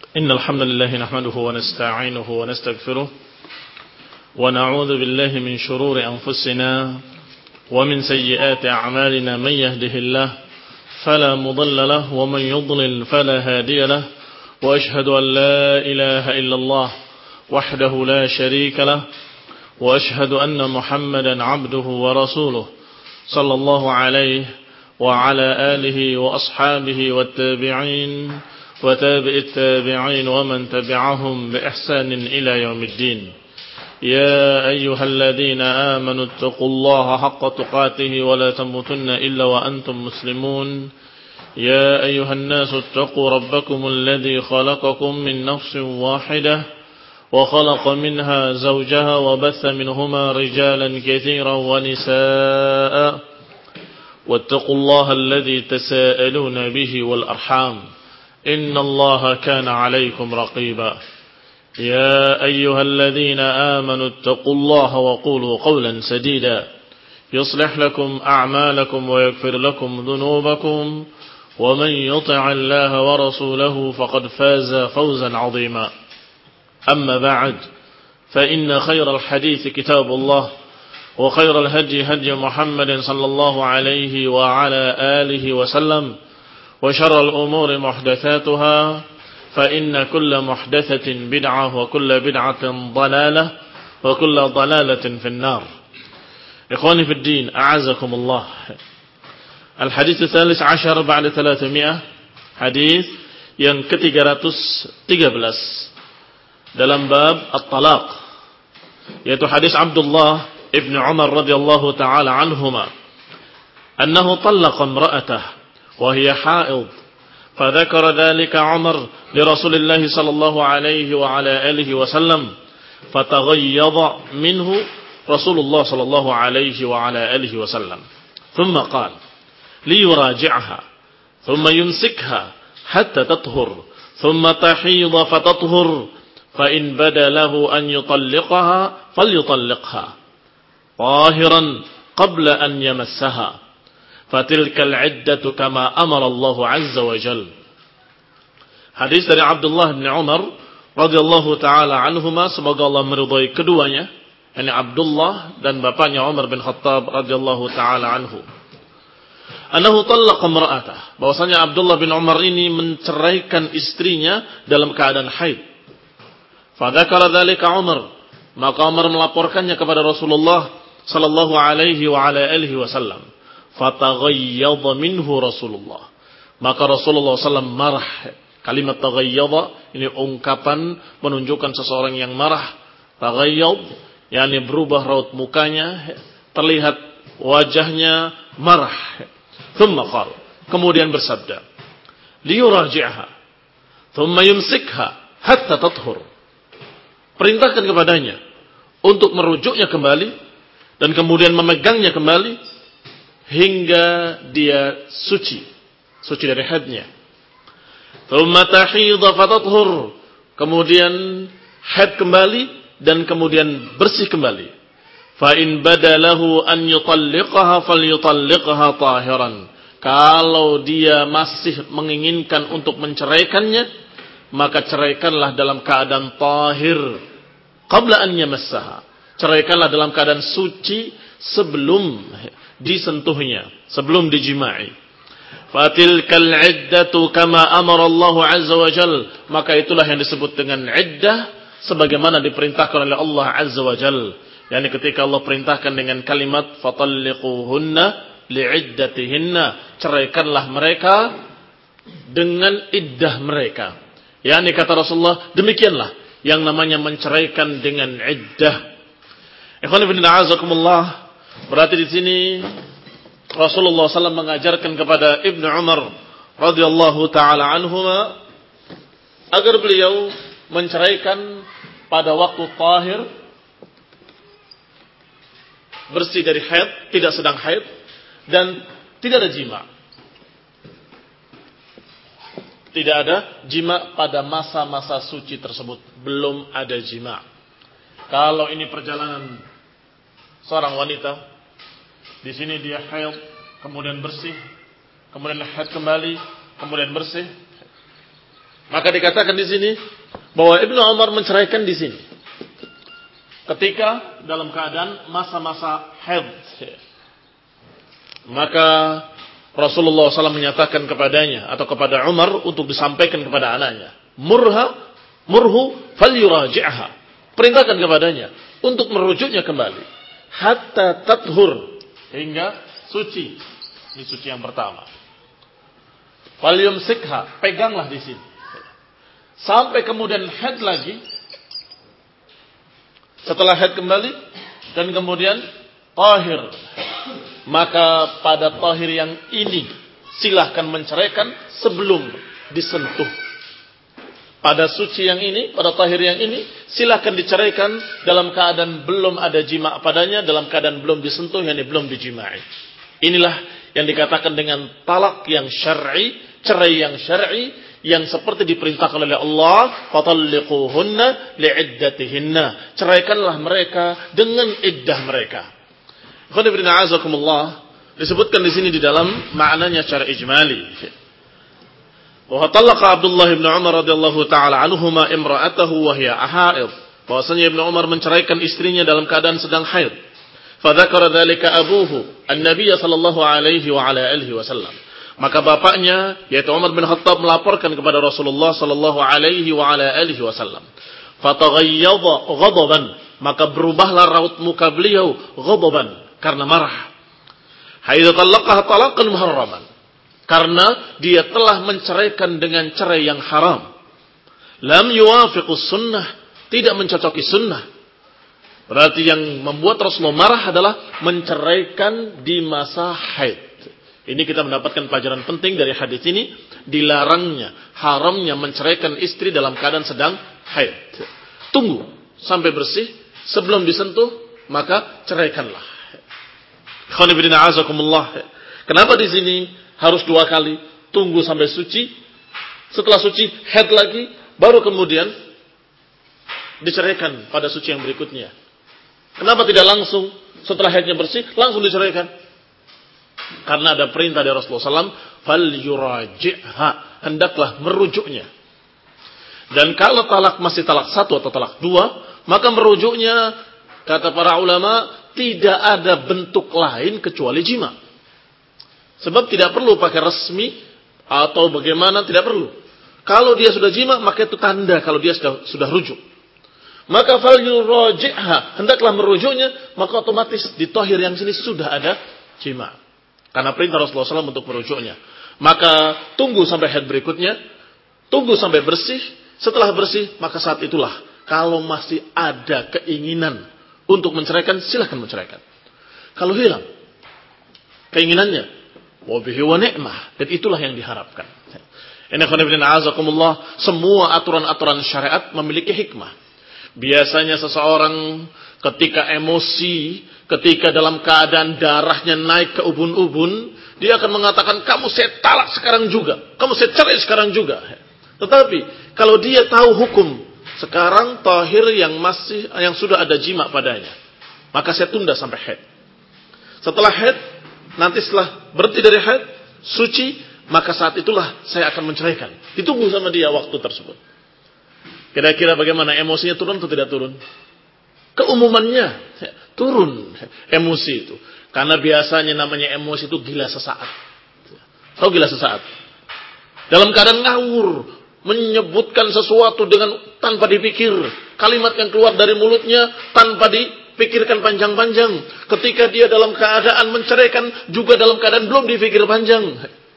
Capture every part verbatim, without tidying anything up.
إن الحمد لله نحمده ونستعينه ونستغفره ونعوذ بالله من شرور أنفسنا ومن سيئات أعمالنا. من يهده الله فلا مضل له ومن يضلل فلا هادي له، وأشهد أن لا إله إلا الله وحده لا شريك له، وأشهد أن محمدا عبده ورسوله صلى الله عليه وعلى آله وأصحابه والتابعين وتابع التابعين ومن تبعهم بإحسان إلى يوم الدين. يا أيها الذين آمنوا اتقوا الله حق تقاته ولا تموتن إلا وأنتم مسلمون. يا أيها الناس اتقوا ربكم الذي خلقكم من نفس واحدة وخلق منها زوجها وبث منهما رجالا كثيرا ونساء، واتقوا الله الذي تساءلون به والأرحام إن الله كان عليكم رقيبا. يا أيها الذين آمنوا اتقوا الله وقولوا قولا سديدا يصلح لكم أعمالكم ويغفر لكم ذنوبكم، ومن يطع الله ورسوله فقد فاز فوزا عظيما. أما بعد، فإن خير الحديث كتاب الله، وخير الهدي هدي محمد صلى الله عليه وعلى آله وسلم، وشر الأمور محدثاتها، فإن كل محدثة بدعة وكل بدعة ضلالة وكل ضلالة في النار. إخواني في الدين، أعزكم الله. الحديث الثالث عشر بعد ثلاثمائة، hadis yang ke tiga ratus tiga belas dalam bab at-talaq, yaitu hadis Abdullah ibn Umar radhiyallahu taala anhuma annahu talaqa imra'atahu wa hiya haid, fadzakara dzalika Umar li Rasulillah sallallahu alaihi wa ala alihi wasallam, fataghayyadha minhu Rasulullah sallallahu alaihi wa ala alihi wasallam, thumma qala liyuraji'ha thumma yumsikha hatta tathhur thumma tahidha fatathhur fa in bada lahu an yutalliqaha falyutalliqha tahiran qabla an yamassaha fatilkal iddatu kama amara Allah azza wa jalla. Hadis dari Abdullah bin Umar radhiyallahu taala anhuma, semoga Allah meridhai keduanya, yakni Abdullah dan bapaknya Umar bin Khattab radhiyallahu taala anhu. Annahu talaqa imra'atah, bahwasanya Abdullah bin Umar ini menceraikan istrinya dalam keadaan haid. Fadzakara dzalika Umar, maka Umar melaporkannya kepada Rasulullah sallallahu alaihi wa ala alihi wasallam. Fataghayyadha minhu Rasulullah, maka Rasulullah sallallahu alaihi wasallam marah. Kalimat taghayyadha ini ungkapan menunjukkan seseorang yang marah. Taghayyad yakni berubah raut mukanya, terlihat wajahnya marah. Thumma qala, kemudian bersabda, liyuraji'ha thumma yumsikha hatta tathhur, perintahkan kepadanya untuk merujuknya kembali dan kemudian memegangnya kembali hingga dia suci, suci dari haidnya. Thumma tahidha fatathhur, kemudian haid kembali dan kemudian bersih kembali. Fa in badalahu an yutalliqaha falyutalliqha tahiran, kalau dia masih menginginkan untuk menceraikannya, maka ceraikanlah dalam keadaan tahir qabla an yamassaha, ceraikanlah dalam keadaan suci sebelum disentuhnya, sebelum dijima'i. Fatilkal iddatu kama amara Allah azza wa jalla, maka itulah yang disebut dengan iddah sebagaimana diperintahkan oleh Allah azza wa jalla, yakni ketika Allah perintahkan dengan kalimat fatalliquhunna li'iddatihinna, ceraikanlah mereka dengan iddah mereka. Yakni kata Rasulullah, demikianlah yang namanya menceraikan dengan iddah. Ikhwan fillah a'azakumullah, berarti di sini Rasulullah sallallahu alaihi wasallam mengajarkan kepada Ibnu Umar radhiyallahu taala anhuma agar beliau menceraikan pada waktu tahir, bersih dari haid, tidak sedang haid, dan tidak ada jima. Tidak ada jima pada masa-masa suci tersebut, belum ada jima. Kalau ini perjalanan seorang wanita, di sini dia haid, kemudian bersih, kemudian haid kembali, kemudian bersih, Maka dikatakan di sini bahwa Ibnu Umar menceraikan di sini ketika dalam keadaan masa-masa haid. Maka Rasulullah shallallahu alaihi wasallam menyatakan kepadanya atau kepada Umar untuk disampaikan kepada anaknya, murha murhu falyuraji'ha. Perintahkan kepadanya untuk merujuknya kembali hatta tathur, hingga suci. Ini suci yang pertama. Falyumsikha, peganglah di sini. Sampai kemudian haid lagi. Setelah haid kembali dan kemudian tahir. Maka pada tahir yang ini silahkan menceraikan sebelum disentuh. Pada suci yang ini, pada tahir yang ini silahkan diceraikan dalam keadaan belum ada jima' padanya, dalam keadaan belum disentuh, yakni belum dijima'i. Inilah yang dikatakan dengan talak yang syar'i, cerai yang syar'i, yang seperti diperintahkan oleh Allah, fatalliquhunna li'iddatihinna. Ceraikanlah mereka dengan iddah mereka. Khonibina azakumullah, disebutkan di sini di dalam maknanya secara ijmali. Wa talaqa Abdullah bin Umar radhiyallahu taala anhuma imra'atahu wa hiya haid. Bahwasanya Ibnu Umar menceraikan istrinya dalam keadaan sedang haid. Fa dzakara dzalika abuhu, an-nabiy sallallahu alaihi wa ala alihi wasallam. Maka bapaknya yaitu Umar bin Khattab melaporkan kepada Rasulullah sallallahu alaihi wa ala alihi wasallam. Fataghayyadha ghadaban, maka berubahlah raut muka beliau ghadaban, karena marah. Haidza talaqaha talaqan muharraman, karena dia telah menceraikan dengan cerai yang haram. Lam yuwafiqus sunnah, tidak mencocoki sunnah. Berarti yang membuat Rasulullah marah adalah menceraikan di masa haid. Ini kita mendapatkan pelajaran penting dari hadis ini, dilarangnya, haramnya menceraikan istri dalam keadaan sedang haid. Tunggu sampai bersih, sebelum disentuh maka ceraikanlah. Khonibina azakumullah. Kenapa di sini harus dua kali? Tunggu sampai suci, setelah suci haid lagi, baru kemudian diceraikan pada suci yang berikutnya. Kenapa tidak langsung setelah haidnya bersih langsung diceraikan? Karena ada perintah dari Rasulullah shallallahu alaihi wasallam, fal yuraji'ha, hendaklah merujuknya. Dan kalau talak masih talak satu atau talak dua, maka merujuknya, kata para ulama, tidak ada bentuk lain kecuali jima. Sebab tidak perlu pakai resmi atau bagaimana, tidak perlu. Kalau dia sudah jima, maka itu tanda kalau dia sudah sudah rujuk. Maka fal yuraji'ha, hendaklah merujuknya, maka otomatis di tahir yang sini sudah ada jima. Karena perintah Rasulullah shallallahu alaihi wasallam untuk merujuknya. Maka tunggu sampai haid berikutnya. Tunggu sampai bersih. Setelah bersih, maka saat itulah, kalau masih ada keinginan untuk menceraikan, silahkan menceraikan. Kalau hilang keinginannya, wabihi wa ni'mah. Dan itulah yang diharapkan. Ini khonibina azakumullah, semua aturan-aturan syariat memiliki hikmah. Biasanya seseorang ketika emosi, ketika dalam keadaan darahnya naik ke ubun-ubun, dia akan mengatakan, kamu saya talak sekarang juga, kamu saya cerai sekarang juga. Tetapi kalau dia tahu hukum, sekarang tahir yang masih yang sudah ada jima padanya, maka saya tunda sampai haid. Setelah haid, nanti setelah berhenti dari haid, suci, maka saat itulah saya akan menceraikan. Ditunggu sama dia waktu tersebut. Kira-kira bagaimana, emosinya turun atau tidak turun? Keumumannya turun emosi itu. Karena biasanya namanya emosi itu gila sesaat. Tahu gila sesaat? Dalam keadaan ngawur, menyebutkan sesuatu dengan tanpa dipikir. Kalimat yang keluar dari mulutnya tanpa dipikirkan panjang-panjang. Ketika dia dalam keadaan menceraikan, juga dalam keadaan belum dipikir panjang.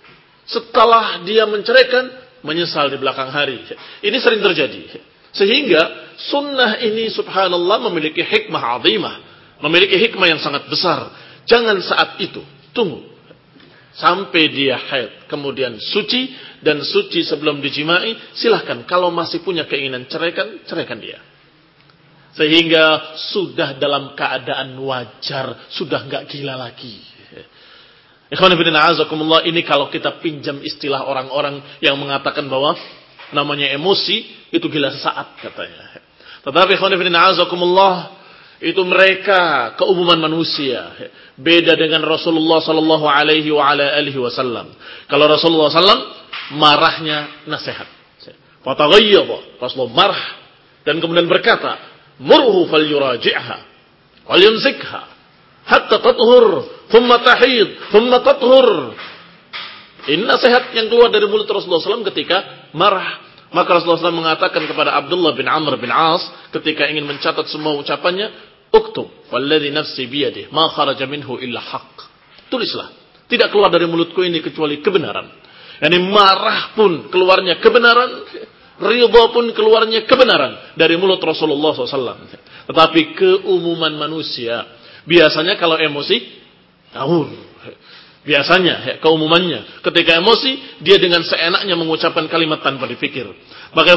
Setelah dia menceraikan, menyesal di belakang hari. Ini sering terjadi. Sehingga sunnah ini subhanallah memiliki hikmah azimah. Memiliki hikmah yang sangat besar. Jangan saat itu. Tunggu. Sampai dia haid. Kemudian suci. Dan suci sebelum dijimai. Silahkan. Kalau masih punya keinginan ceraikan. Ceraikan dia. Sehingga sudah dalam keadaan wajar. Sudah gak gila lagi. Ikhwan fillah a'azakumullah, ini kalau kita pinjam istilah orang-orang yang mengatakan bahwa namanya emosi itu gila sesaat katanya. Tetapi ikhwan fillah a'azakumullah, itu mereka keumuman manusia. Beda dengan Rasulullah sallallahu alaihi wa ala alihi wasallam. Kalau Rasulullah sallallahu alaihi wasallam marahnya nasihat. Fataghayyadha, Rasulullah marah dan kemudian berkata, "Murhu falyuraji'ha wal yumsikha hatta tathur, thumma tahid, thumma tathur." Ini nasihat yang keluar dari mulut Rasulullah shallallahu alaihi wasallam ketika marah. Maka Rasulullah shallallahu alaihi wasallam mengatakan kepada Abdullah bin Amr bin As ketika ingin mencatat semua ucapannya, "Uktub, walladzi nafsi biyadihi, ma kharaja minhu illa haqq." Tulislah, tidak keluar dari mulutku ini kecuali kebenaran. Yani marah pun keluarnya kebenaran, ridha pun keluarnya kebenaran dari mulut Rasulullah shallallahu alaihi wasallam. Tetapi keumuman manusia, biasanya kalau emosi, ngawur. Biasanya, keumumannya, ketika emosi, dia dengan seenaknya mengucapkan kalimat tanpa dipikir. Maka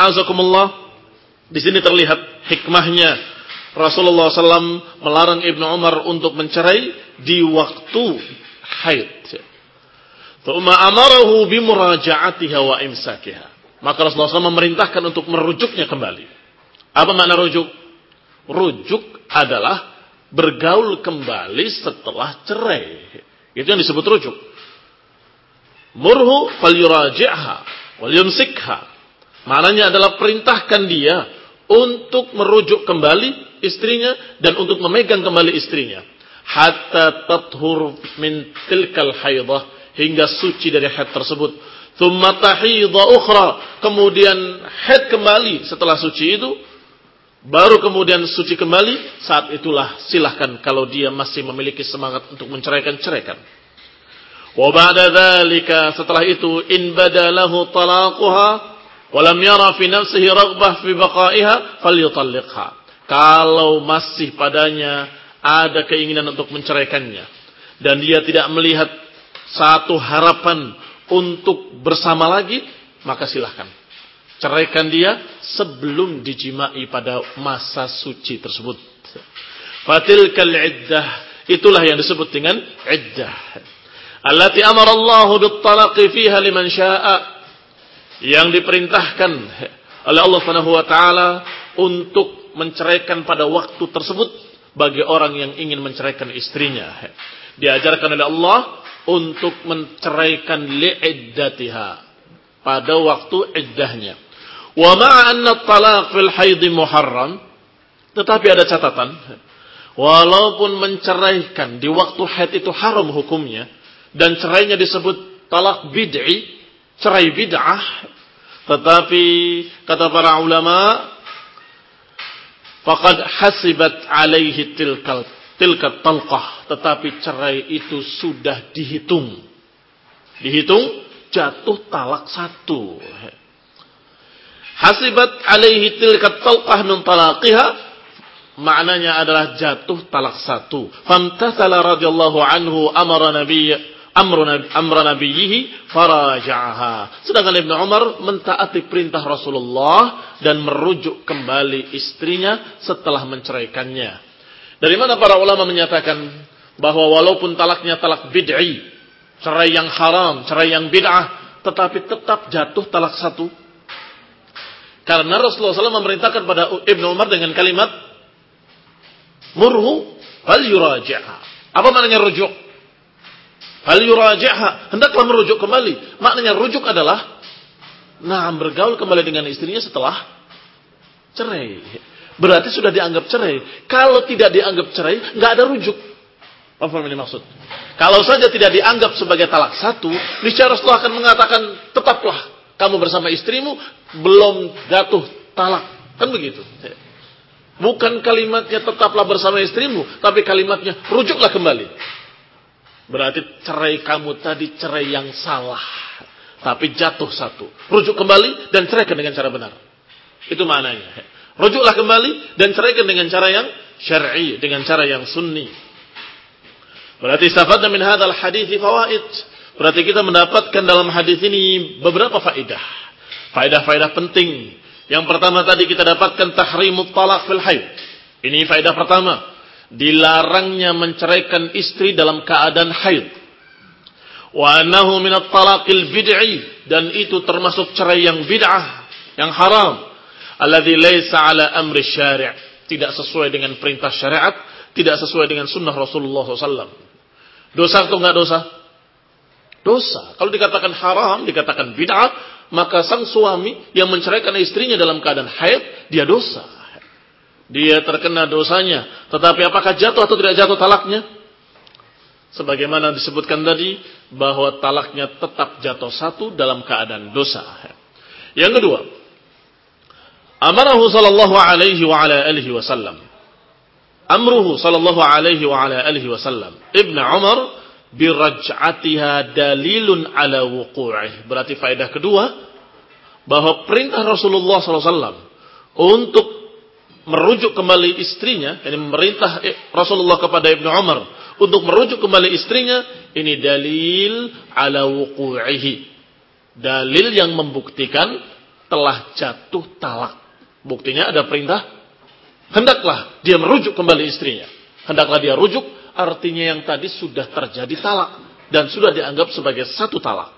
di sini terlihat hikmahnya Rasulullah shallallahu alaihi wasallam melarang Ibnu Umar untuk mencerai di waktu haid. Thumma amarahu bimuraja'atiha wa imsakiha. Maka Rasulullah shallallahu alaihi wasallam memerintahkan untuk merujuknya kembali. Apa makna rujuk? Rujuk adalah bergaul kembali setelah cerai. Itu yang disebut rujuk. Murhu falyuraji'ha wal yumsikha. Maknanya adalah perintahkan dia untuk merujuk kembali istrinya dan untuk memegang kembali istrinya. Hatta tathur min tilkal haidah, hingga suci dari haid tersebut. Thumma tahidha ukhra, kemudian haid kembali setelah suci itu, baru kemudian suci kembali. Saat itulah silahkan kalau dia masih memiliki semangat untuk menceraikan, ceraikan. Wa ba'da dzalika, setelah itu, in badalahu talaquha wa lam yara fi nafsihi raghbah fi baqaiha falyutalliqha. Kalau masih padanya ada keinginan untuk menceraikannya dan dia tidak melihat satu harapan untuk bersama lagi, maka silahkan ceraikan dia sebelum dijimai pada masa suci tersebut. Fatilkal iddah, itulah yang disebut dengan iddah. Allati amara Allah bit-talaqi fiha liman syaa'a, yang diperintahkan oleh Allah Subhanahu wa taala untuk menceraikan pada waktu tersebut bagi orang yang ingin menceraikan istrinya. Diajarkan oleh Allah untuk menceraikan li'iddatiha, pada waktu iddahnya. Wa ma'a anna at-talaq fil haid muharram, tetapi ada catatan, walaupun menceraikan di waktu haid itu haram hukumnya dan cerainya disebut talak bid'i, cerai bid'ah, tetapi kata para ulama, faqad hasibat alaihi tilkal tilka talqah, tetapi cerai itu sudah dihitung. Dihitung jatuh talak satu. Hasibat alaihi tilka talqah min talaqiha, maknanya adalah jatuh talak satu. Famtathala radhiyallahu anhu amara nabiy amra nabiyhi faraja'aha. Sedangkan Ibnu Umar mentaati perintah Rasulullah dan merujuk kembali istrinya setelah menceraikannya. Dari mana para ulama menyatakan bahwa walaupun talaknya talak bid'i, cerai yang haram, cerai yang bid'ah, tetapi tetap jatuh talak satu. Karena Rasulullah shallallahu alaihi wasallam memerintahkan pada Ibnu Umar dengan kalimat murhu fal yuraji'ha. Apa maknanya rujuk? Fal yuraji'ha, hendaklah merujuk kembali. Maknanya rujuk adalah nah bergaul kembali dengan istrinya setelah cerai. Berarti sudah dianggap cerai. Kalau tidak dianggap cerai, nggak ada rujuk. Apa yang dimaksud? Kalau saja tidak dianggap sebagai talak satu, niscaya Rasulullah akan mengatakan tetaplah kamu bersama istrimu, belum jatuh talak. Kan begitu. Bukan kalimatnya tetaplah bersama istrimu, tapi kalimatnya rujuklah kembali. Berarti cerai kamu tadi cerai yang salah, tapi jatuh satu. Rujuk kembali dan ceraikan dengan cara benar. Itu maknanya. Rujuklah kembali dan ceraikan dengan cara yang syar'i, dengan cara yang sunni. Berarti istafadna min hadzal hadits fawaid. Berarti kita mendapatkan dalam hadis ini beberapa faedah. Faedah-faedah penting. Yang pertama tadi kita dapatkan tahrimut talaq fil haid. Ini faedah pertama. Dilarangnya menceraikan istri dalam keadaan haid. Wa annahu minat talaqil bid'i, dan itu termasuk cerai yang bid'ah, yang haram. Alladzi laisa ala amri syari', tidak sesuai dengan perintah syariat, tidak sesuai dengan sunnah Rasulullah shallallahu alaihi wasallam. Dosa atau enggak dosa? Dosa. Kalau dikatakan haram, dikatakan bid'ah, maka sang suami yang menceraikan istrinya dalam keadaan haid, dia dosa. Dia terkena dosanya. Tetapi apakah jatuh atau tidak jatuh talaknya? Sebagaimana disebutkan tadi, bahwa talaknya tetap jatuh satu dalam keadaan dosa. Yang kedua, amarahu sallallahu alaihi wa ala alihi wasallam. Amruhu sallallahu alaihi wa ala alihi wasallam. Ibnu Umar biraj'atiha dalilun ala wuqu'ih. Berarti faedah kedua, bahwa perintah Rasulullah sallallahu alaihi wasallam untuk merujuk kembali istrinya, yani memerintah Rasulullah kepada Ibnu Umar untuk merujuk kembali istrinya, ini dalil ala wuqu'ihi. Dalil yang membuktikan telah jatuh talak. Buktinya ada perintah, hendaklah dia merujuk kembali istrinya. Hendaklah dia rujuk, artinya yang tadi sudah terjadi talak dan sudah dianggap sebagai satu talak.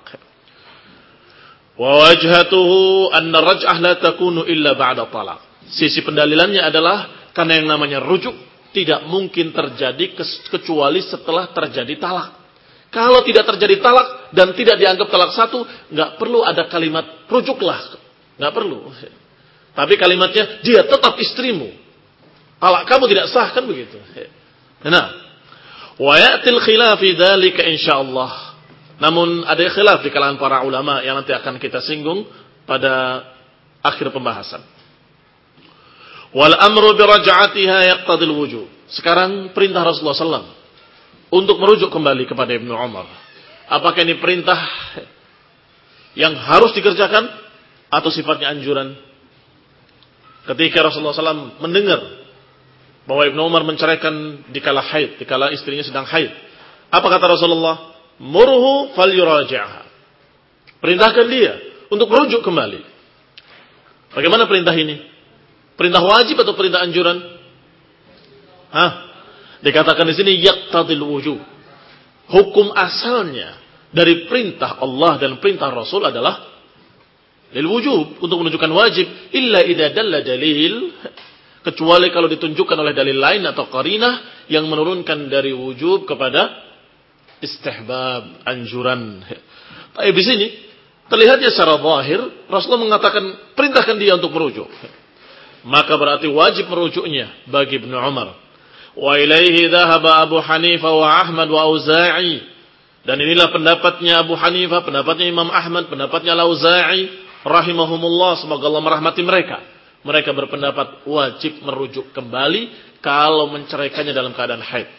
Wa wajhatuhu anna raj'ah la takunu illa ba'da talak. Sisi pendalilannya adalah karena yang namanya rujuk tidak mungkin terjadi kecuali setelah terjadi talak. Kalau tidak terjadi talak dan tidak dianggap talak satu, nggak perlu ada kalimat rujuklah, nggak perlu. Tapi kalimatnya dia tetap istrimu. Talak kamu tidak sah, kan begitu. Nah, wa ya'til khilaf fi dzalika insyaallah. Namun ada khilaf di kalangan para ulama yang nanti akan kita singgung pada akhir pembahasan. Wal amru bi raj'atiha yaqtadil wujub. Sekarang perintah Rasulullah sallallahu alaihi wasallam untuk merujuk kembali kepada Ibnu Umar. Apakah ini perintah yang harus dikerjakan atau sifatnya anjuran? Ketika Rasulullah sallallahu alaihi wasallam mendengar bahwa Ibnu Umar menceraikan dikala haid, dikala istrinya sedang haid, apa kata Rasulullah? Murhu falyuraji'ha. Perintahkan dia untuk merujuk kembali. Bagaimana perintah ini? Perintah wajib atau perintah anjuran? Hah? Dikatakan di sini yaqtadil wujub. Hukum asalnya dari perintah Allah dan perintah Rasul adalah lil wujub, untuk menunjukkan wajib, illa idza dalla dalil, kecuali kalau ditunjukkan oleh dalil lain atau qarinah yang menurunkan dari wujub kepada istihbab, anjuran. Tapi di sini terlihatnya secara zahir Rasulullah mengatakan perintahkan dia untuk merujuk. Maka berarti wajib merujuknya bagi Ibnu Umar. Wa ilaihi dhahaba Abu Hanifah wa Ahmad wa Auza'i. Dan inilah pendapatnya Abu Hanifah, pendapatnya Imam Ahmad, pendapatnya Auza'i rahimahumullah, semoga Allah merahmati mereka. Mereka berpendapat wajib merujuk kembali kalau menceraikannya dalam keadaan haid.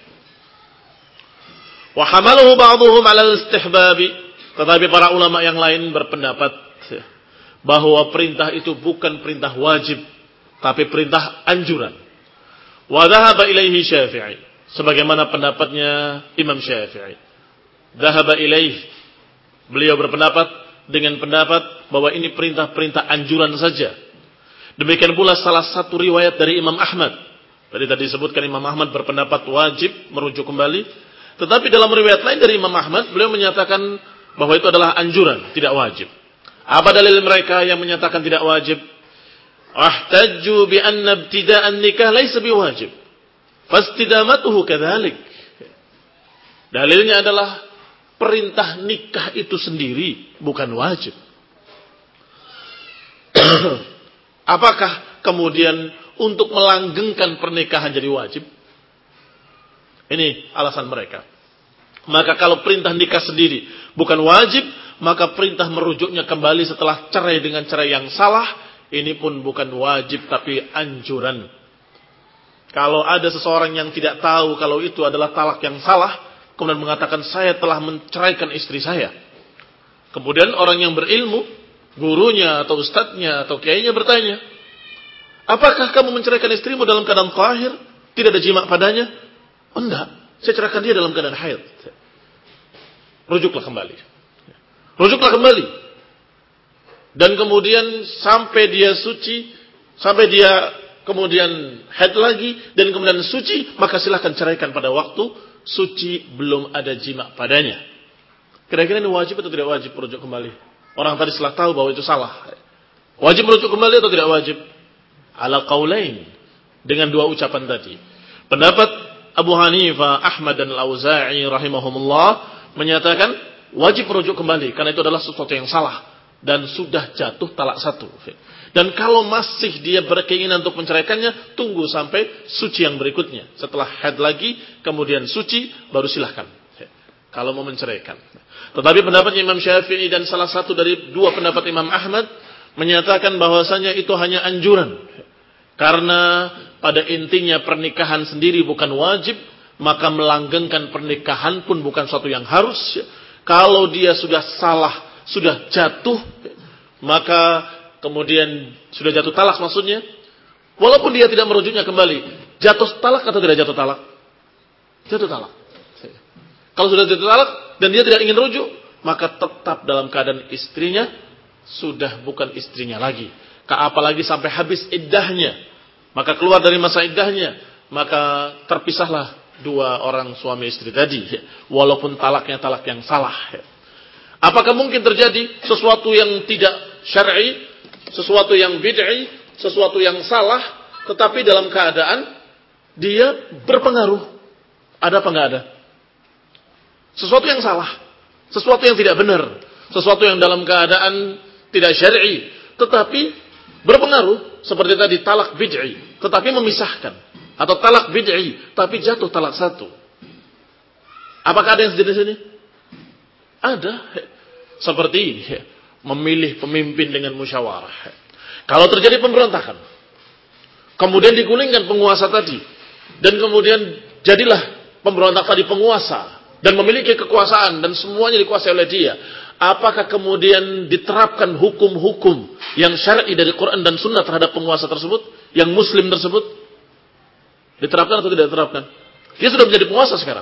Wa hamaluhu ba'dhum 'ala al-istihbab. Tetapi para ulama yang lain berpendapat bahwa perintah itu bukan perintah wajib, tapi perintah anjuran. Wa dhahaba ilaihi Syafi'i, sebagaimana pendapatnya Imam Syafi'i. Dhahaba ilaihi, beliau berpendapat dengan pendapat bahwa ini perintah-perintah anjuran saja. Demikian pula salah satu riwayat dari Imam Ahmad. Tadi tadi disebutkan Imam Ahmad berpendapat wajib merujuk kembali, tetapi dalam riwayat lain dari Imam Ahmad beliau menyatakan bahwa itu adalah anjuran, tidak wajib. Apa dalil mereka yang menyatakan tidak wajib? Ahtajju bi anna ibtida'an nikah laysa biwajib, fastidamatuhu kadzalik. Dalilnya adalah perintah nikah itu sendiri bukan wajib. Apakah kemudian untuk melanggengkan pernikahan jadi wajib? Ini alasan mereka. Maka kalau perintah nikah sendiri bukan wajib, maka perintah merujuknya kembali setelah cerai dengan cerai yang salah, ini pun bukan wajib tapi anjuran. Kalau ada seseorang yang tidak tahu kalau itu adalah talak yang salah, kemudian mengatakan saya telah menceraikan istri saya. Kemudian orang yang berilmu, gurunya atau ustadznya atau kiainya bertanya, apakah kamu menceraikan istrimu dalam keadaan tahir? Tidak ada jima padanya? Oh, enggak, saya ceraikan dia dalam keadaan haid. Rujuklah kembali. Rujuklah kembali. Dan kemudian sampai dia suci, sampai dia kemudian haid lagi, dan kemudian suci, maka silahkan ceraikan pada waktu suci belum ada jima padanya. Kira-kira ini wajib atau tidak wajib merujuk kembali? Orang tadi setelah tahu bahwa itu salah. Wajib merujuk kembali atau tidak wajib? Ala qaulain, dengan dua ucapan tadi. Pendapat Abu Hanifah, Ahmad dan Al-Auza'i rahimahumullah menyatakan wajib merujuk kembali karena itu adalah sesuatu yang salah. dan sudah jatuh talak satu. Dan kalau masih dia berkeinginan untuk menceraikannya, tunggu sampai suci yang berikutnya. Setelah haid lagi, kemudian suci, baru silahkan. Kalau mau menceraikan. Tetapi pendapat Imam Syafi'i dan salah satu dari dua pendapat Imam Ahmad menyatakan bahwasanya itu hanya anjuran. Karena pada intinya pernikahan sendiri bukan wajib, maka melanggengkan pernikahan pun bukan suatu yang harus. Kalau dia sudah salah, sudah jatuh, maka kemudian sudah jatuh talak maksudnya, walaupun dia tidak merujuknya kembali, jatuh talak atau tidak jatuh talak? Jatuh talak. Kalau sudah jatuh talak dan dia tidak ingin rujuk, maka tetap dalam keadaan istrinya sudah bukan istrinya lagi. Apalagi sampai habis iddahnya, maka keluar dari masa iddahnya, maka terpisahlah dua orang suami istri tadi, walaupun talaknya talak yang salah. Apakah mungkin terjadi sesuatu yang tidak syar'i, sesuatu yang bid'i, sesuatu yang salah, tetapi dalam keadaan dia berpengaruh? Ada apa enggak ada? Sesuatu yang salah, sesuatu yang tidak benar, sesuatu yang dalam keadaan tidak syar'i, tetapi berpengaruh, seperti tadi talak bid'i, tetapi memisahkan, atau talak bid'i, tapi jatuh talak satu. Apakah ada yang sejenis ini? Ada. Seperti memilih pemimpin dengan musyawarah. Kalau terjadi pemberontakan, kemudian digulingkan penguasa tadi, dan kemudian jadilah pemberontak tadi penguasa, dan memiliki kekuasaan, dan semuanya dikuasai oleh dia. Apakah kemudian diterapkan hukum-hukum yang syar'i dari Quran dan Sunnah terhadap penguasa tersebut, yang muslim tersebut? Diterapkan atau tidak diterapkan? Dia sudah menjadi penguasa sekarang.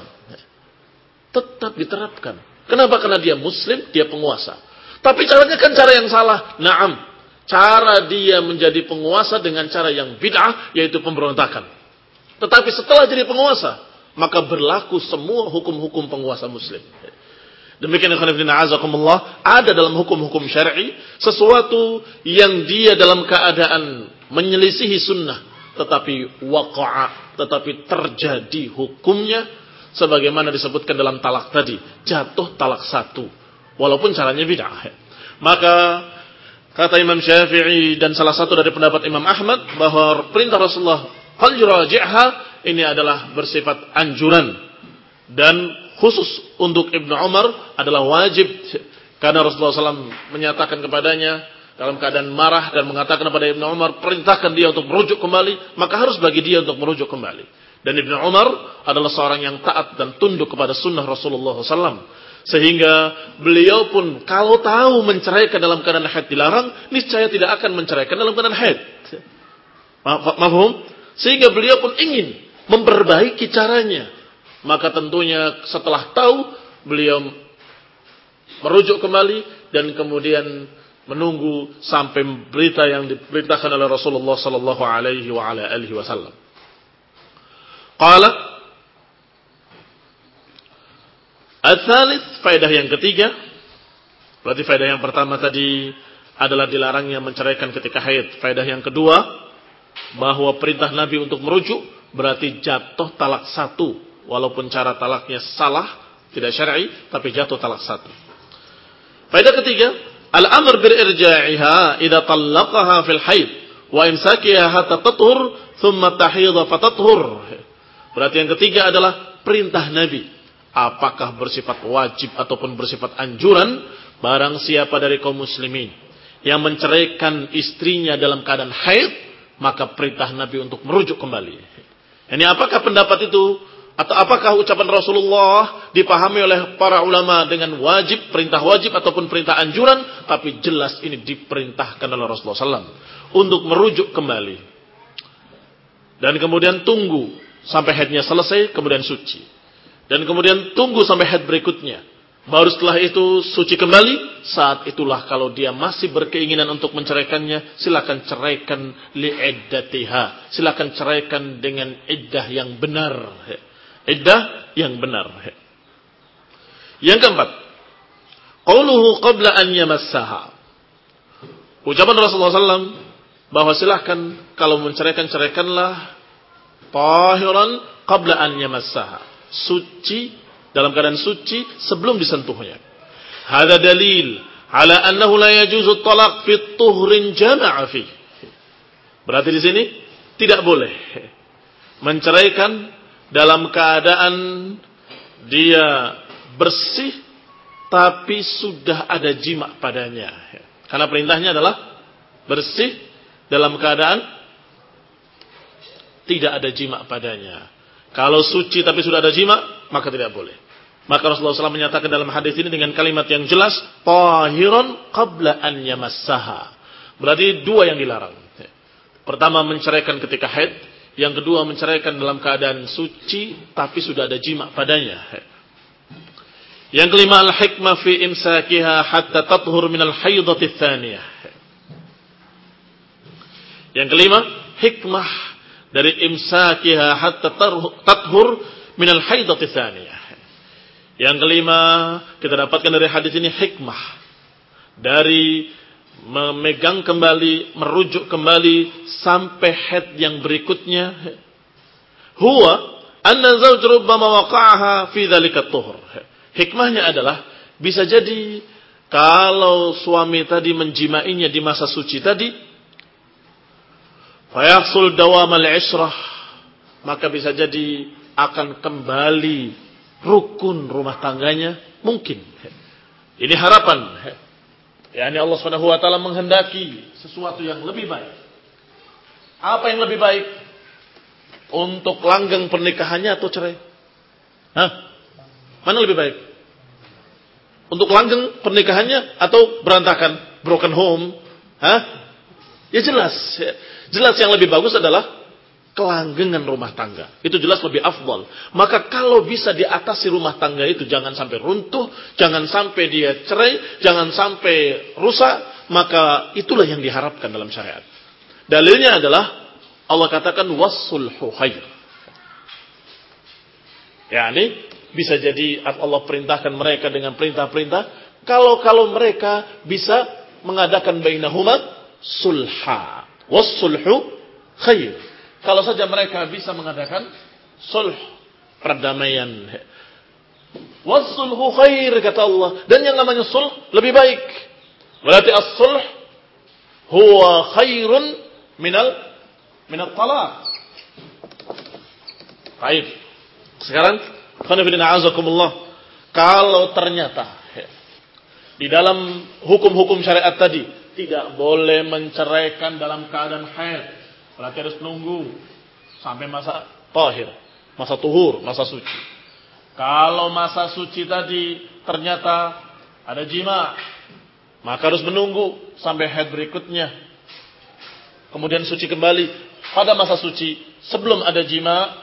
Tetap diterapkan. Kenapa? Karena dia muslim, dia penguasa. Tapi caranya kan cara yang salah. Naam. Cara dia menjadi penguasa dengan cara yang bid'ah, yaitu pemberontakan. Tetapi setelah jadi penguasa, maka berlaku semua hukum-hukum penguasa muslim. Demikian ikhwan fillah azakumullah, ada dalam hukum-hukum syar'i sesuatu yang dia dalam keadaan menyelisihi sunnah, tetapi waqa'a, tetapi terjadi hukumnya sebagaimana disebutkan dalam talak tadi, jatuh talak satu, walaupun caranya bid'ah. Maka kata Imam Syafi'i dan salah satu dari pendapat Imam Ahmad bahwa perintah Rasulullah fal yuraji'ha ini adalah bersifat anjuran, dan khusus untuk Ibnu Umar adalah wajib, karena Rasulullah shallallahu alaihi wasallam menyatakan kepadanya dalam keadaan marah dan mengatakan kepada Ibnu Umar, perintahkan dia untuk merujuk kembali, maka harus bagi dia untuk merujuk kembali. Dan Ibnu Umar adalah seorang yang taat dan tunduk kepada sunnah Rasulullah shallallahu alaihi wasallam, sehingga beliau pun kalau tahu menceraikan dalam keadaan haid dilarang, niscaya tidak akan menceraikan dalam keadaan haid. Mafhum? Sehingga beliau pun ingin memperbaiki caranya. Maka tentunya setelah tahu, beliau merujuk kembali dan kemudian menunggu sampai berita yang diperintahkan oleh Rasulullah sallallahu alaihi wa ala alihi wasallam. Qala Al-thalith, faedah yang ketiga. Berarti faedah yang pertama tadi adalah dilarangnya menceraikan ketika haid. Faedah yang kedua, bahwa perintah Nabi untuk merujuk berarti jatuh talak satu, walaupun cara talaknya salah, tidak syar'i, tapi jatuh talak satu. Faedah ketiga, al-amr bil irja'iha idza talaqaha fil haid wa imsakiha hatta tathur thumma tahidha fatathur. Berarti yang ketiga adalah perintah Nabi, apakah bersifat wajib ataupun bersifat anjuran, barang siapa dari kaum muslimin yang menceraikan istrinya dalam keadaan haid, maka perintah Nabi untuk merujuk kembali. Ini apakah pendapat itu atau apakah ucapan Rasulullah dipahami oleh para ulama dengan wajib, perintah wajib ataupun perintah anjuran? Tapi jelas ini diperintahkan oleh Rasulullah sallallahu alaihi wasallam untuk merujuk kembali. Dan kemudian tunggu sampai haidnya selesai, kemudian suci. Dan kemudian tunggu sampai haid berikutnya. Baru setelah itu suci kembali. Saat itulah kalau dia masih berkeinginan untuk menceraikannya, silakan ceraikan li'iddatiha. Silakan ceraikan dengan iddah yang benar. Iddah yang benar. Yang keempat, qauluhu qabla an yamassaha. Ucapan Rasulullah sallallahu alaihi wasallam bahwa silakan kalau menceraikan, ceraikanlah tahiran qabla an yamassaha. Suci, dalam keadaan suci sebelum disentuhnya. Hada dalil ala annahu la yajuzu talaq fi tuhrin jama'a fi. Berarti di sini tidak boleh menceraikan dalam keadaan dia bersih tapi sudah ada jima padanya. Karena perintahnya adalah bersih dalam keadaan tidak ada jima padanya. Kalau suci tapi sudah ada jima, maka tidak boleh. Maka Rasulullah shallallahu alaihi wasallam menyatakan dalam hadis ini dengan kalimat yang jelas, tahiran qabla an yamassaha. Berarti dua yang dilarang. Pertama, menceraikan ketika haid. Yang kedua, menceraikan dalam keadaan suci tapi sudah ada jima padanya. Yang kelima, al-hikmah fi imsakiha hatta tathhur min al-haydati tsaniyah. Yang kelima, hikmah dari imsakiha hatta tathhur min al-haydati tsaniyah. Yang kelima, kita dapatkan dari hadis ini hikmah dari memegang kembali, merujuk kembali sampai haid yang berikutnya. Huwa anna zawj rubbama waqa'aha fi dzalika at-tuhur. Hikmahnya adalah bisa jadi kalau suami tadi menjimainya di masa suci tadi, fa yahsul dawam al-'ishrah, maka bisa jadi akan kembali rukun rumah tangganya mungkin. Ini harapan. Yani Allah Subhanahu wa taala menghendaki sesuatu yang lebih baik. Apa yang lebih baik? Untuk langgeng pernikahannya atau cerai? Hah? Mana lebih baik? Untuk langgeng pernikahannya atau berantakan, broken home? Hah? Ya jelas. Jelas yang lebih bagus adalah kelanggengan rumah tangga. Itu jelas lebih afdal. Maka kalau bisa diatasi rumah tangga itu, jangan sampai runtuh, jangan sampai dia cerai, jangan sampai rusak, maka itulah yang diharapkan dalam syariat. Dalilnya adalah Allah katakan wassulhu khair. Yani bisa jadi Allah perintahkan mereka dengan perintah-perintah kalau-kalau mereka bisa mengadakan bainahuma sulha. Wassulhu khair. Kalau saja mereka bisa mengadakan sulh, perdamaian. Wassulhu khair, kata Allah. Dan yang namanya sulh lebih baik. Berarti as-sulh huwa khairun minal minal talaq. Baik. Sekarang, kalau ternyata di dalam hukum-hukum syariat tadi tidak boleh menceraikan dalam keadaan haid, berarti harus menunggu sampai masa tahir, masa tuhur, masa suci. Kalau masa suci tadi ternyata ada jima, maka harus menunggu sampai haid berikutnya. Kemudian suci kembali pada masa suci sebelum ada jima,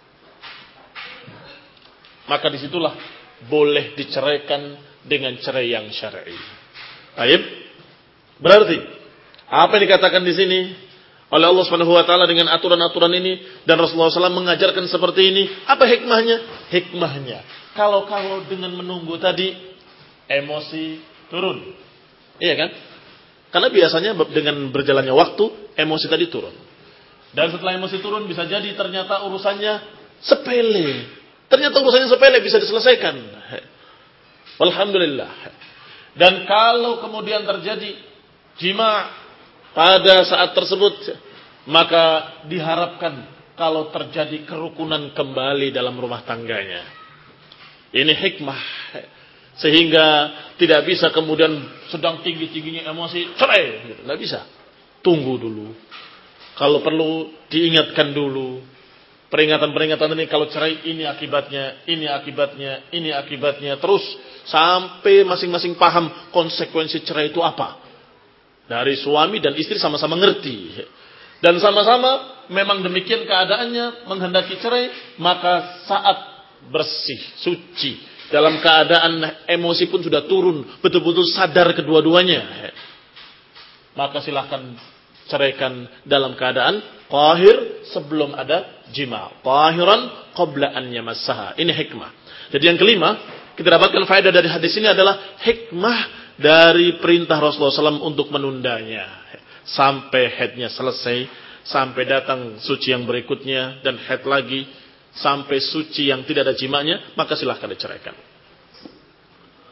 maka disitulah boleh diceraikan dengan cerai yang syar'i. Baik. Berarti apa yang dikatakan di sini oleh Allah Subhanahu wa taala dengan aturan-aturan ini dan Rasulullah shallallahu alaihi wasallam mengajarkan seperti ini, apa hikmahnya? Hikmahnya, kalau-kalau dengan menunggu tadi emosi turun. Iya kan? Karena biasanya dengan berjalannya waktu emosi tadi turun. Dan setelah emosi turun bisa jadi ternyata urusannya sepele. Ternyata urusannya sepele bisa diselesaikan. Alhamdulillah. Dan kalau kemudian terjadi jima pada saat tersebut, maka diharapkan kalau terjadi kerukunan kembali dalam rumah tangganya. Ini hikmah. Sehingga tidak bisa kemudian sedang tinggi-tingginya emosi, cerai. Tidak bisa. Tunggu dulu. Kalau perlu diingatkan dulu. Peringatan-peringatan ini kalau cerai ini akibatnya, ini akibatnya, ini akibatnya. Terus sampai masing-masing paham konsekuensi cerai itu apa. Dari suami dan istri sama-sama ngerti. Dan sama-sama memang demikian keadaannya menghendaki cerai. Maka saat bersih, suci, dalam keadaan emosi pun sudah turun. Betul-betul sadar kedua-duanya. Maka silahkan ceraikan dalam keadaan tahir sebelum ada jima. Tahiran qabla an yamassaha. Ini hikmah. Jadi yang kelima, kita dapatkan faedah dari hadis ini adalah hikmah dari perintah Rasulullah shallallahu alaihi wasallam untuk menundanya sampai haidnya selesai, sampai datang suci yang berikutnya dan haid lagi, sampai suci yang tidak ada jimanya, maka silahkan diceraikan.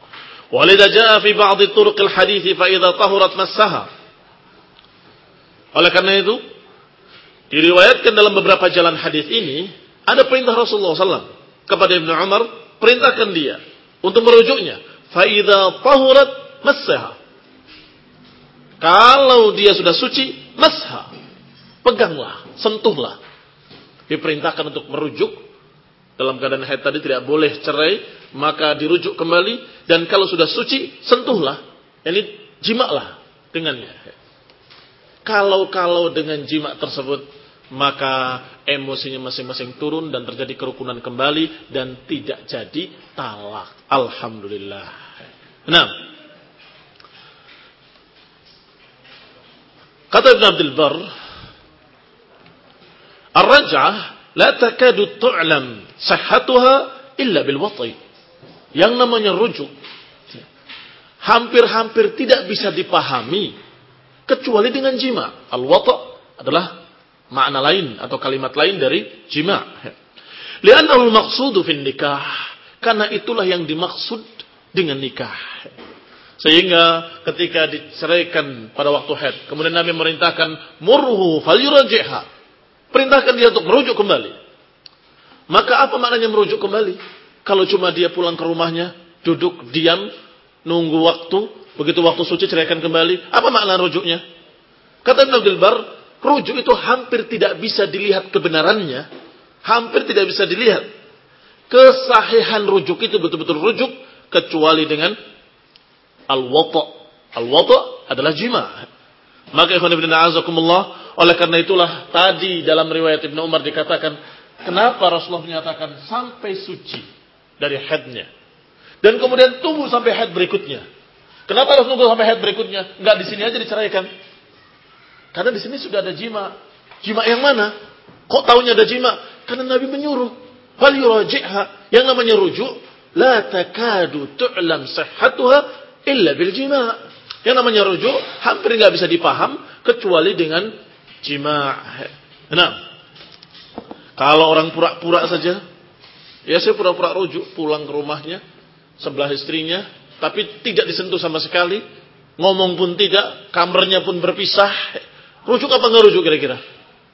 Walidha jaa fi ba'd turuqil hadits fa idza tahurat massaha. Oleh karena itu, diriwayatkan dalam beberapa jalan hadis ini ada perintah Rasulullah sallallahu alaihi wasallam kepada Ibnu Umar, perintahkan dia untuk merujuknya. Fa idza tahurat massaha. Kalau dia sudah suci, masha. Peganglah, sentuhlah. Diperintahkan untuk merujuk. Dalam keadaan haid tadi tidak boleh cerai, maka dirujuk kembali. Dan kalau sudah suci, sentuhlah. Ini jimaklah dengannya. Kalau-kalau dengan jima tersebut, maka emosinya masing-masing turun dan terjadi kerukunan kembali dan tidak jadi talak. Alhamdulillah. Nah, kata Ibn Abdul Barr, Ar-raj'ah la takadu tu'lam sihhatuha illa bil wat'i. Yang namanya rujuk hampir-hampir tidak bisa dipahami kecuali dengan jima. Al-wat' adalah makna lain atau kalimat lain dari jima. Li'annahu al-maqsudu fin nikah. Karena itulah yang dimaksud dengan nikah. Sehingga ketika diceraikan pada waktu haid, kemudian Nabi merintahkan murhu falyuraji'ha. Perintahkan dia untuk merujuk kembali. Maka apa maknanya merujuk kembali? Kalau cuma dia pulang ke rumahnya, duduk, diam, nunggu waktu, begitu waktu suci ceraikan kembali, apa makna rujuknya? Kata Ibn Abdul Barr, rujuk itu hampir tidak bisa dilihat kebenarannya, hampir tidak bisa dilihat kesahihan rujuk itu betul-betul rujuk, kecuali dengan al-wata'. Al-wata' adalah jima'. Maka ikhwan ibn a'azakumullah, oleh karena itulah tadi dalam riwayat Ibnu Umar dikatakan, kenapa Rasulullah menyatakan sampai suci dari haidnya, dan kemudian tunggu sampai haid berikutnya. Kenapa harus tunggu sampai haid berikutnya? Enggak di sini aja diceraikan. Karena di sini sudah ada jima. Jima yang mana? Kok taunya ada jima? Karena Nabi menyuruh, fal yuraji'ha. Yang namanya rujuk, la takadu tu'lam sihhatuha illa bil jima'. Yang namanya rujuk hampir enggak bisa dipaham kecuali dengan jima'. Nah, kalau orang pura-pura saja, ya saya pura-pura rujuk, pulang ke rumahnya, sebelah istrinya, tapi tidak disentuh sama sekali, ngomong pun tidak, kamarnya pun berpisah. Rujuk apa enggak rujuk kira-kira?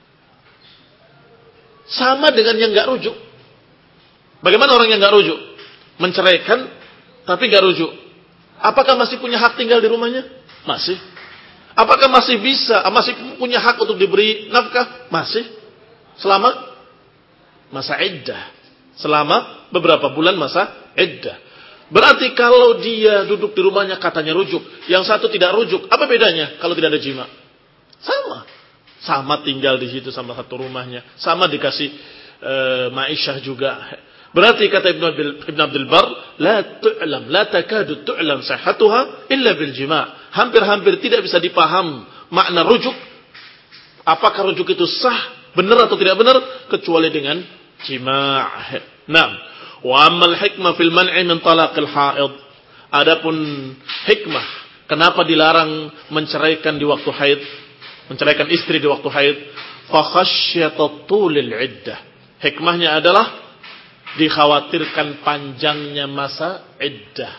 Sama dengan yang enggak rujuk. Bagaimana orang yang enggak rujuk? Menceraikan, tapi enggak rujuk. Apakah masih punya hak tinggal di rumahnya? Masih. Apakah masih bisa, masih punya hak untuk diberi nafkah? Masih. Selama masa iddah. Selama beberapa bulan masa iddah. Berarti kalau dia duduk di rumahnya katanya rujuk, yang satu tidak rujuk, apa bedanya kalau tidak ada jima? Sama. Sama tinggal di situ sama satu rumahnya. Sama dikasih e, ma'isyah juga. Berarti kata Ibn Abdul Barr, la tu'lam, la takadu tu'lam sihhatuha illa bil jima'. Hampir-hampir tidak bisa dipaham makna rujuk. Apakah rujuk itu sah, benar atau tidak benar, kecuali dengan jima'. Nah, wa ammal hikmah fil man'i min talaqil haid. Adapun hikmah kenapa dilarang menceraikan di waktu haid, menceraikan istri di waktu haid, fa khasyata tulil iddah. Hikmahnya adalah dikhawatirkan panjangnya masa iddah.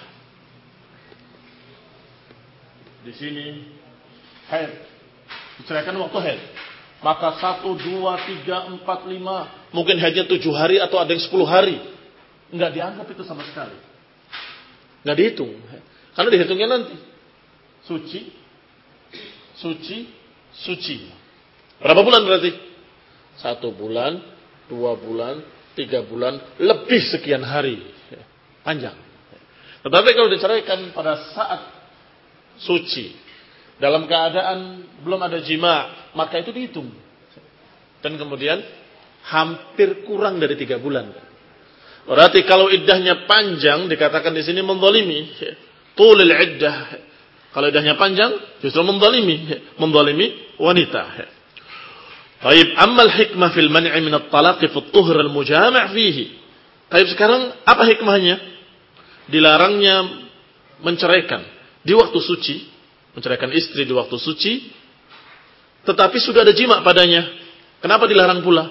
Di sini haid, diceraikan waktu haid. Maka satu, dua, tiga, empat, lima, mungkin haidnya tujuh hari atau ada yang sepuluh hari. Enggak dianggap itu sama sekali. Enggak dihitung. Karena dihitungnya nanti. Suci, suci, suci. Berapa bulan berarti? Satu bulan, dua bulan, tiga bulan, lebih sekian hari. Panjang. Tetapi kalau diceraikan pada saat suci, dalam keadaan belum ada jima', maka itu dihitung. Dan kemudian hampir kurang dari tiga bulan. Berarti kalau iddahnya panjang, dikatakan di sini menzalimi. Tulil iddah. Kalau iddahnya panjang, justru menzalimi. Menzalimi wanita. Baik, amal hikmah fil man'i min at-talaq fi at-tuhr al-mujama' fihi. Baik, sekarang apa hikmahnya? Dilarangnya menceraikan di waktu suci, menceraikan istri di waktu suci, tetapi sudah ada jima' padanya. Kenapa dilarang pula?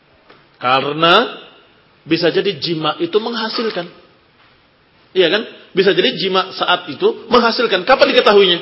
Karena bisa jadi jima' itu menghasilkan. Iya kan? Bisa jadi jima saat itu menghasilkan. Kapan diketahuinya?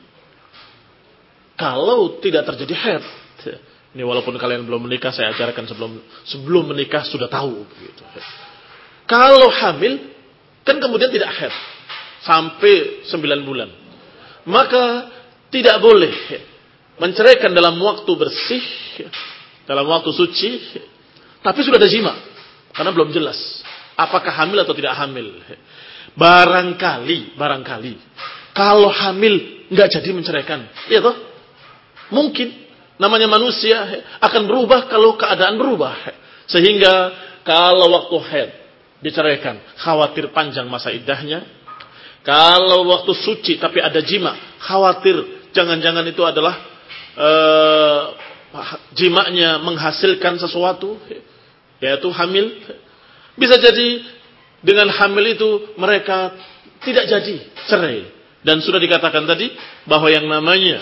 Kalau tidak terjadi haid. Ini walaupun kalian belum menikah, saya ajarkan sebelum sebelum menikah sudah tahu. Gitu. Kalau hamil, kan kemudian tidak haid sampai sembilan bulan. Maka tidak boleh menceraikan dalam waktu bersih, dalam waktu suci, tapi sudah ada jima. Karena belum jelas apakah hamil atau tidak hamil. Barangkali, barangkali kalau hamil nggak jadi menceraikan, iya toh? Mungkin. Namanya manusia akan berubah kalau keadaan berubah. Sehingga kalau waktu haid diceraikan, khawatir panjang masa iddahnya. Kalau waktu suci tapi ada jima, khawatir jangan-jangan itu adalah uh, jimanya menghasilkan sesuatu, yaitu hamil. Bisa jadi dengan hamil itu mereka tidak jadi cerai. Dan sudah dikatakan tadi bahwa yang namanya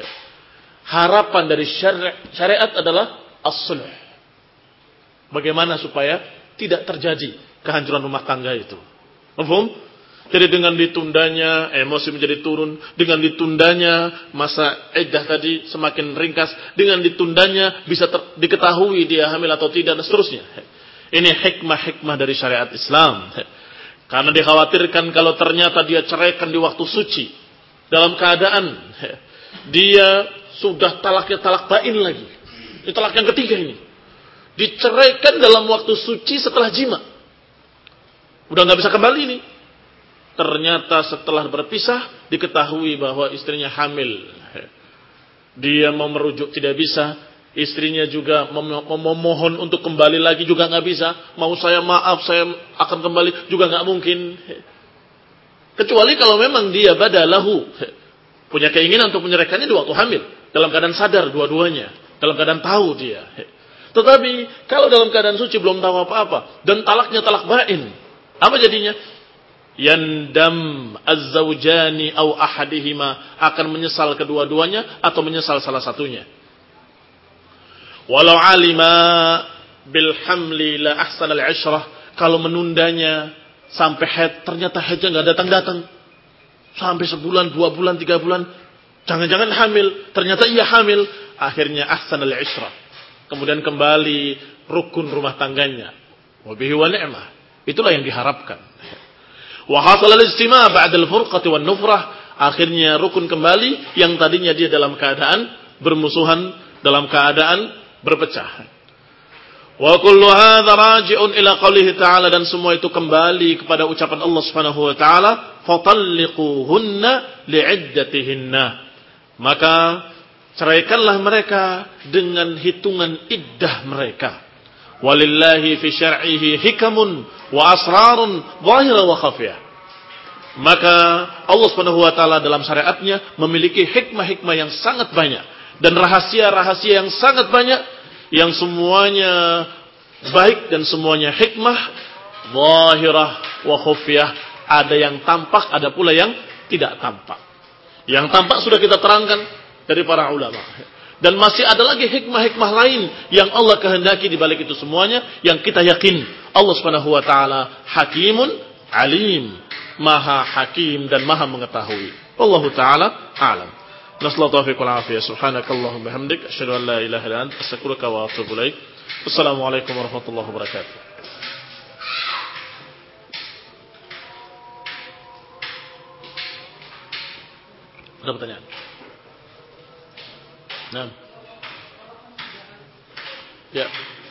harapan dari syari- syariat adalah as-sulh. Bagaimana supaya tidak terjadi kehancuran rumah tangga itu. Paham? Jadi dengan ditundanya emosi menjadi turun, dengan ditundanya masa iddah tadi semakin ringkas, dengan ditundanya bisa ter- diketahui dia hamil atau tidak dan seterusnya. Ini hikmah-hikmah dari syariat Islam. Karena dikhawatirkan kalau ternyata dia ceraikan di waktu suci, dalam keadaan dia sudah talaknya talak bain lagi. Ini talak yang ketiga ini. Diceraikan dalam waktu suci setelah jima. Udah gak bisa kembali ini. Ternyata setelah berpisah diketahui bahwa istrinya hamil. Dia mau merujuk tidak bisa. Istrinya juga mem- memohon untuk kembali lagi juga gak bisa. Mau saya maaf saya akan kembali juga gak mungkin. Kecuali kalau memang dia badalahu, punya keinginan untuk menyeraikannya di waktu hamil. Dalam keadaan sadar dua-duanya. Dalam keadaan tahu dia. Tetapi kalau dalam keadaan suci belum tahu apa-apa. Dan talaknya talak bain. Apa jadinya? Yandam az-zawjani au ahadihima. Akan menyesal kedua-duanya atau menyesal salah satunya. Walau alima bilhamli la ahsan al-ishrah. Kalau menundanya sampai haid. Ternyata haidnya gak datang-datang. Sampai sebulan, dua bulan, tiga bulan. Jangan-jangan hamil. Ternyata ia hamil. Akhirnya ahsan al-ishrah. Kemudian kembali rukun rumah tangganya. Wabihi wa ni'mah. Itulah yang diharapkan. Wa hasal al-ijtima' ba'da al-furqati wan nufrah. Akhirnya rukun kembali yang tadinya dia dalam keadaan bermusuhan, dalam keadaan berpecah. Wa kullu hadza raji'un ila qoulihi ta'ala, dan semua itu kembali kepada ucapan Allah Subhanahu wa taala, fatalliquhunna li'iddatihinna. Maka ceraikanlah mereka dengan hitungan iddah mereka. Walillahi fi syar'ihi hikamun wa asrarun zahira wa khafiyah. Maka Allah Subhanahu wa taala dalam syariatnya memiliki hikmah-hikmah yang sangat banyak dan rahasia-rahasia yang sangat banyak yang semuanya baik dan semuanya hikmah zahirah wa khafiyah. Ada yang tampak, ada pula yang tidak tampak. Yang tampak sudah kita terangkan dari para ulama. Dan masih ada lagi hikmah-hikmah lain yang Allah kehendaki di balik itu semuanya, yang kita yakin Allah Subhanahu wa taala Hakimun Alim, Maha Hakim dan Maha mengetahui. Wallahu taala a'lam. Nasallahu taufiq wal afiyah. Subhanakallahumma bihamdik asyhadu an la ilaha illa anta astaghfiruka wa atubu ilaik. Wassalamualaikum warahmatullahi wabarakatuh. Ada pertanyaan? Nah. Ya.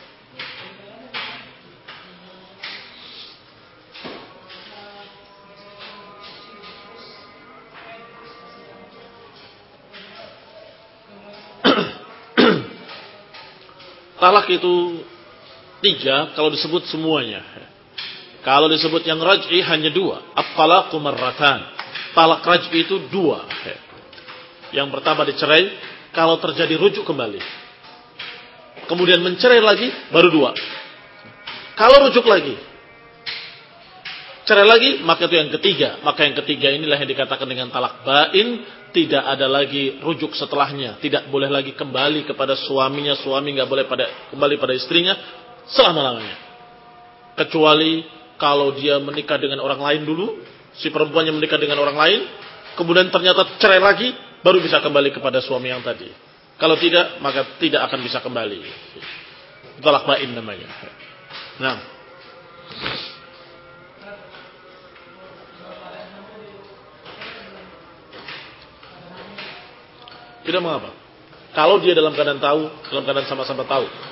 Talak itu tiga kalau disebut semuanya. Kalau disebut yang raj'i hanya dua. At-talaqu marratan. Talak raj'i itu dua. Yang pertama dicerai kalau terjadi rujuk kembali. Kemudian mencerai lagi baru dua. Kalau rujuk lagi, cerai lagi, maka itu yang ketiga. Maka yang ketiga inilah yang dikatakan dengan talak bain. Tidak ada lagi rujuk setelahnya. Tidak boleh lagi kembali kepada suaminya. Suami nggak boleh pada, kembali pada istrinya selama-lamanya. Kecuali kalau dia menikah dengan orang lain dulu, si perempuannya menikah dengan orang lain, kemudian ternyata cerai lagi, baru bisa kembali kepada suami yang tadi. Kalau tidak, maka tidak akan bisa kembali. Talak bain namanya. Nah. Tidak mengapa. Kalau dia dalam keadaan tahu, dalam keadaan sama-sama tahu